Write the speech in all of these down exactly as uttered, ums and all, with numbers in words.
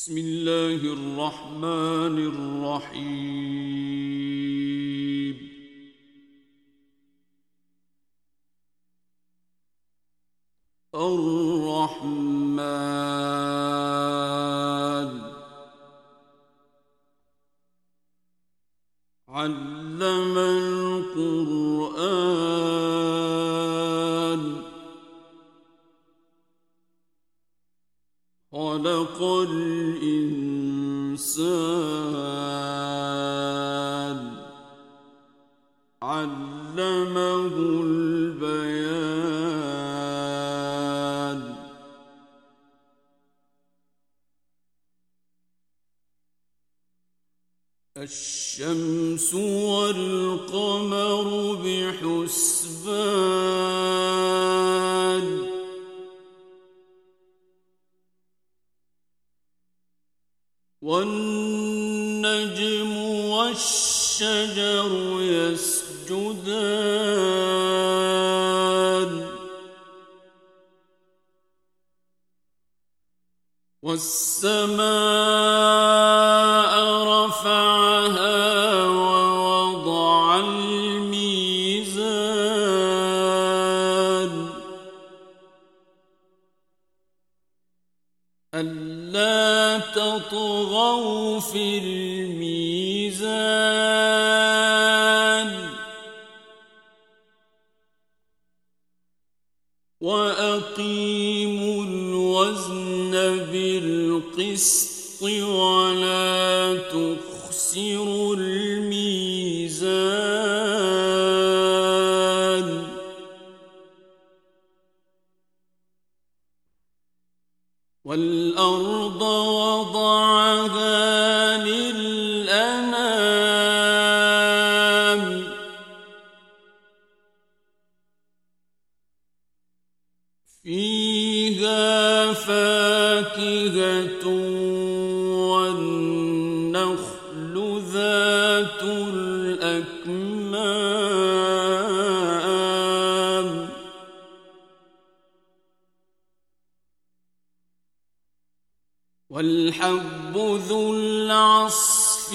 بسم الله الرحمن الرحيم. الرحمن علم القرآن خلق الإنسان علمه البيان. الشمس والقمر بحسبان والنجم والشجر يسجدان والسماء رفعها ووضع الميزان ألا تطغوا في الميزان وأقيموا الوزن بالقسط ولا تخسروا الميزان والأرض وضعها للأنام فيها فاكهة والنخل ذات الأكمام والحب ذو العصف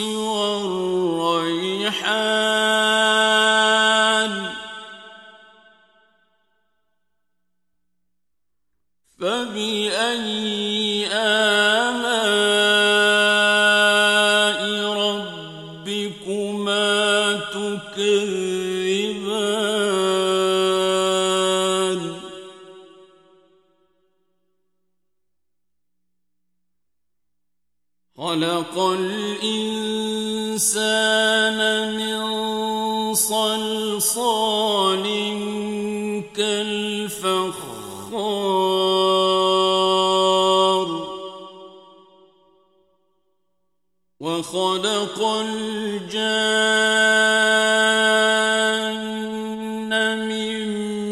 والريحان فبأي آلاء ربكما تكذبان خلق الإنسان من صلصال كالفخار وخلق الجان من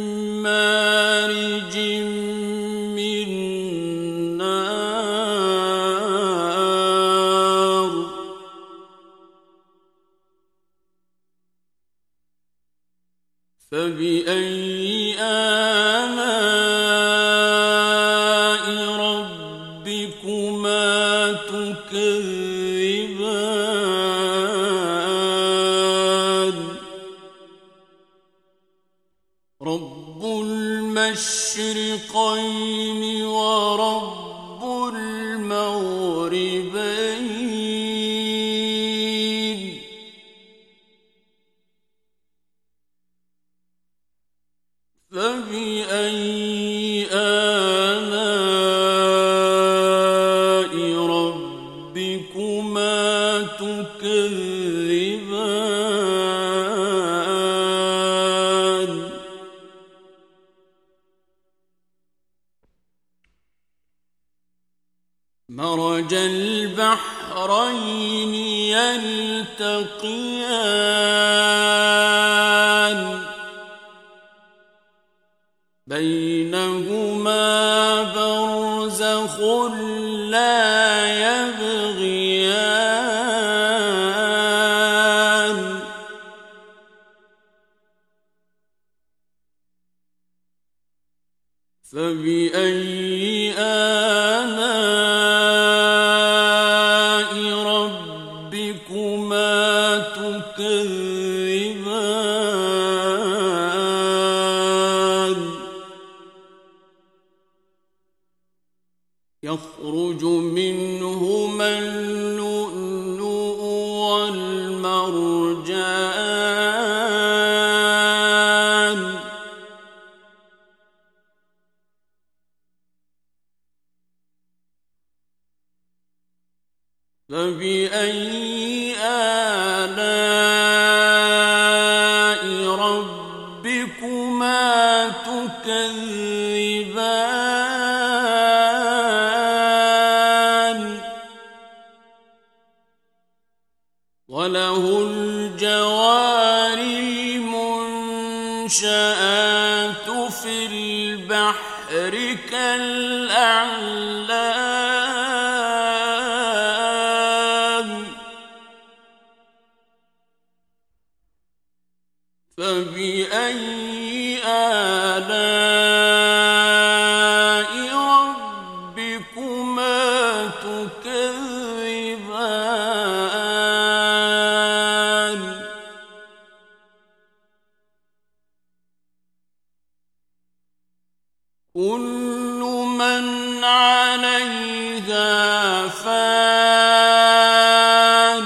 مارج من نار فبأي آلاء ربكما تكذبان رب المشرقين ورب المغربين فبأي آلاء ربكما تكذبان مرج البحرين يلتقيان بينهما برزخ لا يبغيان فبأي آلاء منهما اللؤلؤ والمرجان فبأي آلاء ربكما تكذبان وله الجوار المنشآت في البحر كالأعلام فبأي آلاء ربكما تكذبان كل من عليها فان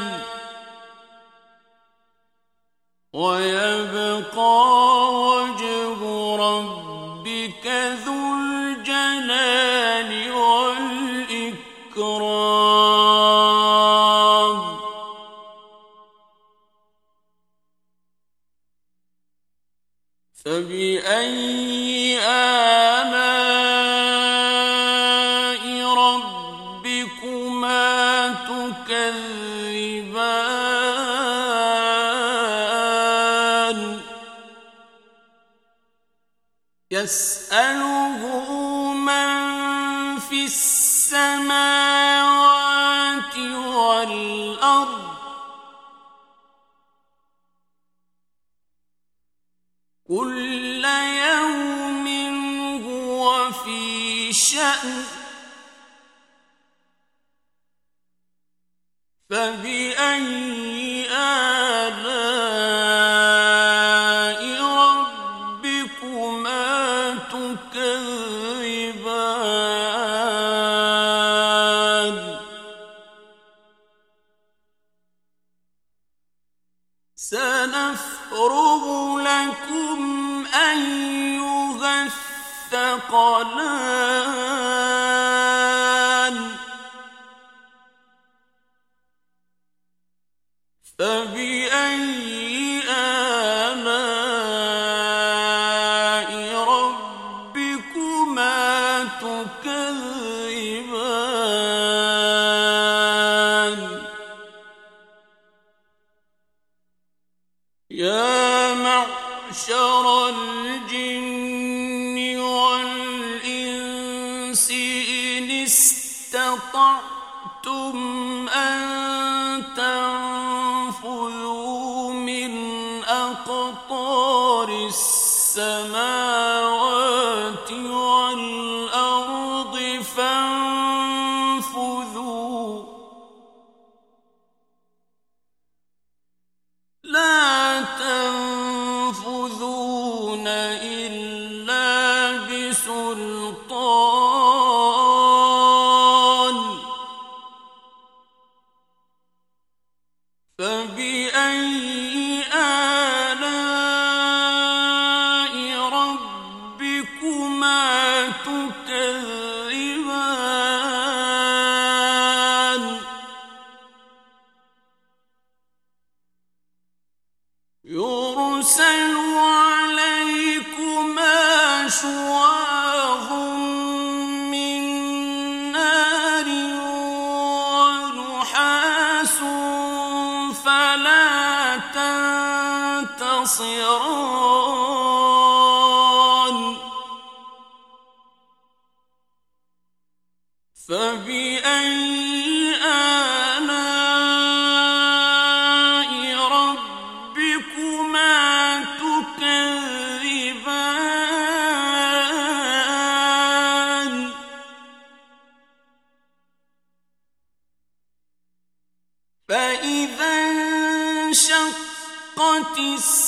ويبقى وجه ربك ذو الجلال والإكرام فبأي آلاء ربكما تكذبان يسأله من في السماوات والأرض كل يوم هو في شأن فبأي آلاء ربكما تكذبان سنفرغ لكم أيها الثقلان فبأي آلاء ربكما تكذبان يا معشر الجن والإنس إن استطعتم أن تنفذوا من أقطار السماوات والأرض فانفذوا لا تنفذون إلا بسلطان فبأي آلاء ربكما تكذبان يرسل عليكما شواظ من نار ونحاس فلا تنتصران فبأي آلاء ربكما تكذبان فإذا انشقت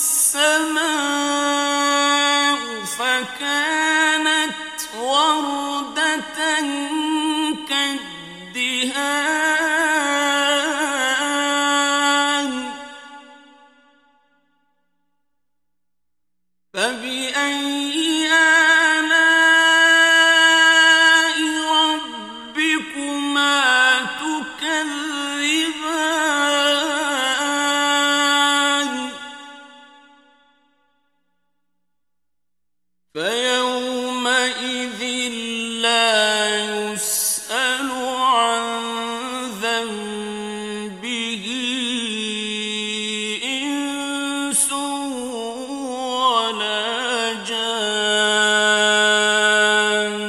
السماء فكانت وردة كالدهان الدهان فبأي آلاء ربكما تكذبان فيومئذ لا يسأل عن ذنبه إنس ولا جان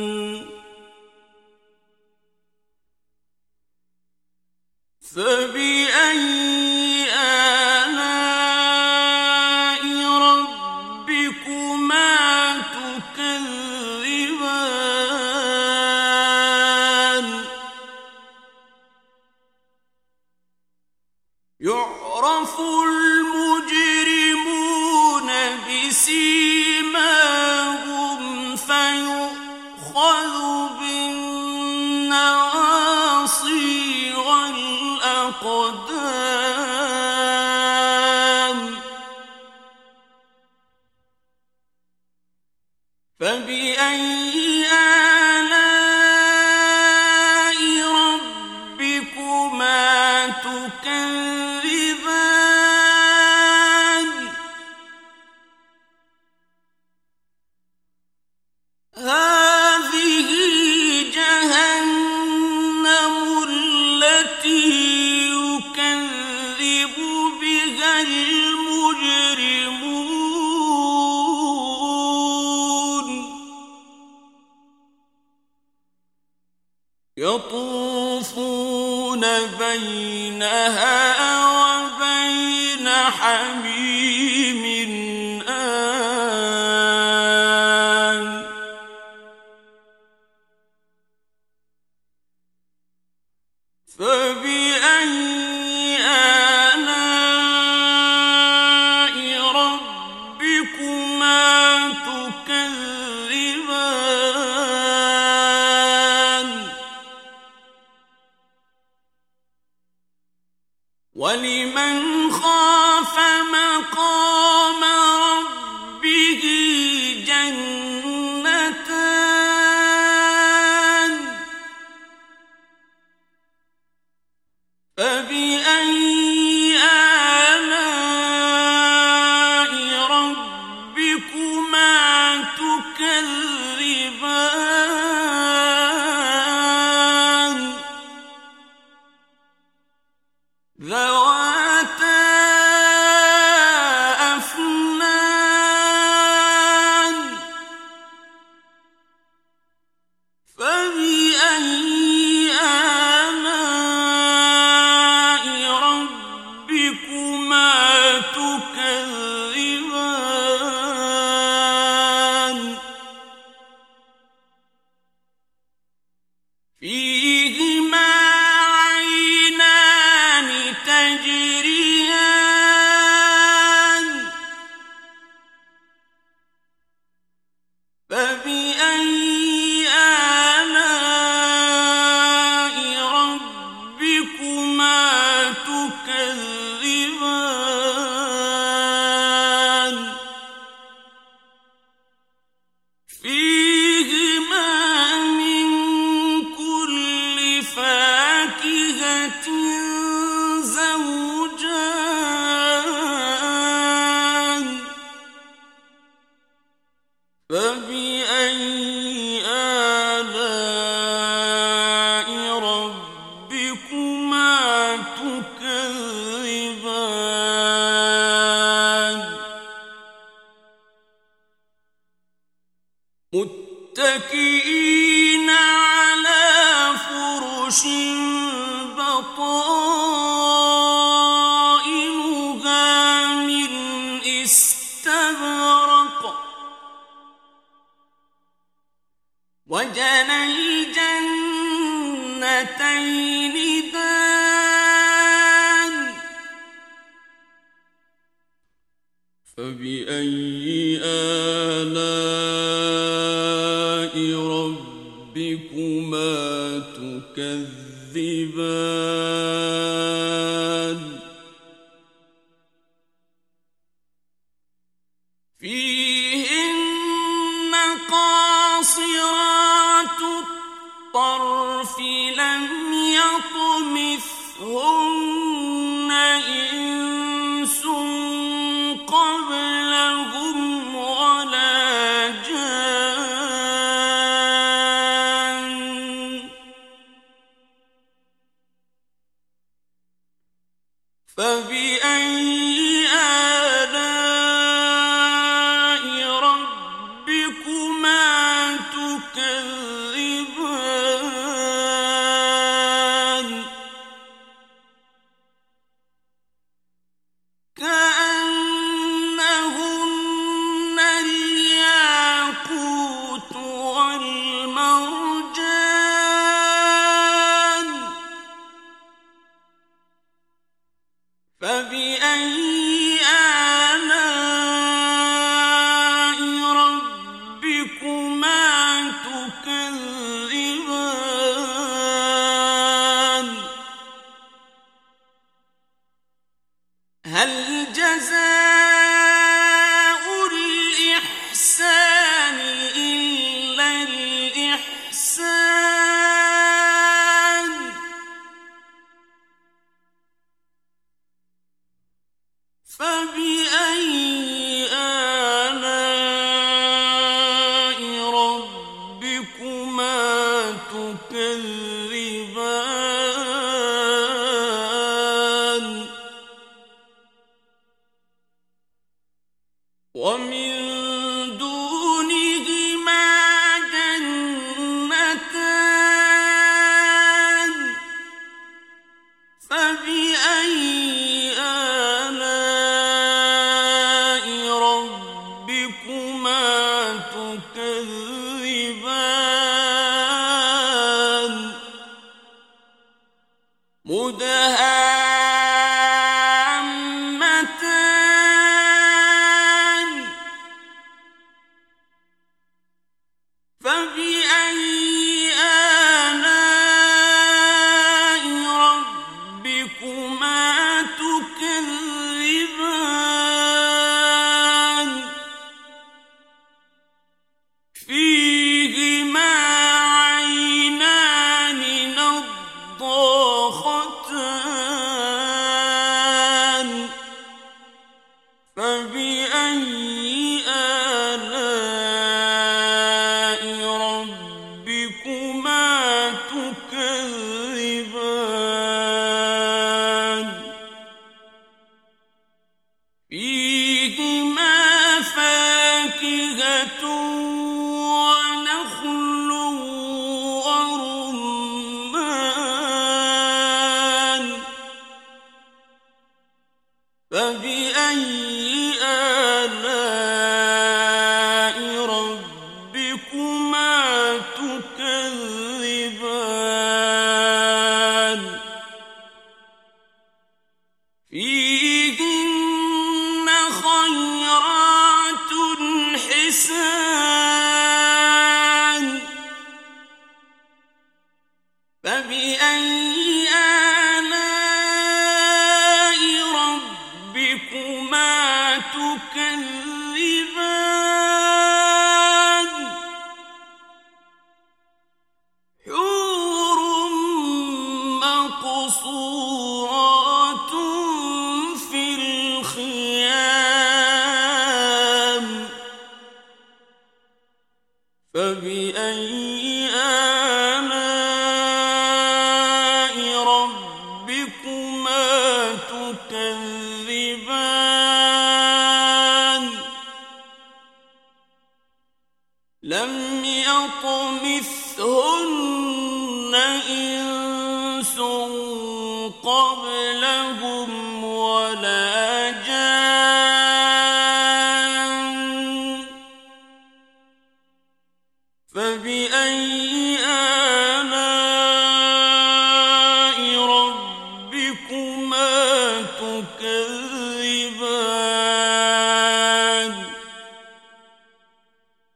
فبأي آلاء ربكما تكذبان يعرف المجرمون بسيماهم فيؤخذ بالنواصي والأقدام فبأي آلاء ربكما تكذبان هذه جهنم التي يكذب بها المجرمون يطوفون بينها وبين حميم آن فبأي آلاء ربكما تكذبان ولمن خاف مقام ربه جنتان فبأي آلاء ربكما تكذبان ذواتا أفنان فبأي آلاء ربكما تكذبان فيهما عينان تجريان فبأي آلاء ربكما تكذبان فيهما من كل فاكهة زوجان فبأي آلاء ربكما تكذبان متكئين على فرش بطائنها من استبرق وجنى الجنتين دان فبأي آلاء ربكما تكذبان تكذبان فيهن قاصرات الطرف لم يطمثهن إنس قبلهم ولا جان فبأي آلاء ربكما تكذبان كأنهن الياقوت والمرجان فبأي آلاء ربكما تكذبان هل جزاء الإحسان إلا الإحسان فبأي آلاء ربكما تكذبان ومن دونهما جنتان فبأي آلاء ربكما تكذبان مدهامتان فبأي آلاء ربكما تكذبان فيهما عينان نضاختان فبأي آلاء ربكما تكذبان فيهما فاكهة ونخل ورمان فبأي آلاء ربكما تكذبان فيهن خيرات حسان فبأي آلاء ربكما تكذبان حور مقصورات في الخيام فبأي آلاء ربكما تكذبان لم يطمثهن إنس قبلهم ولا جان فبأي آلاء ربكما تكذبان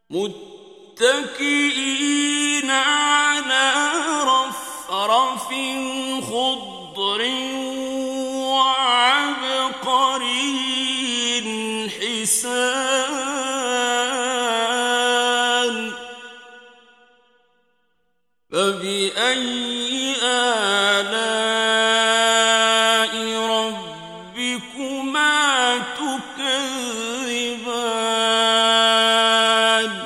متكئين على رفرف فبأي آلاء ربكما تكذبان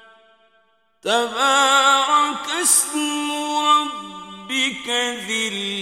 تبارك اسم ربك ذي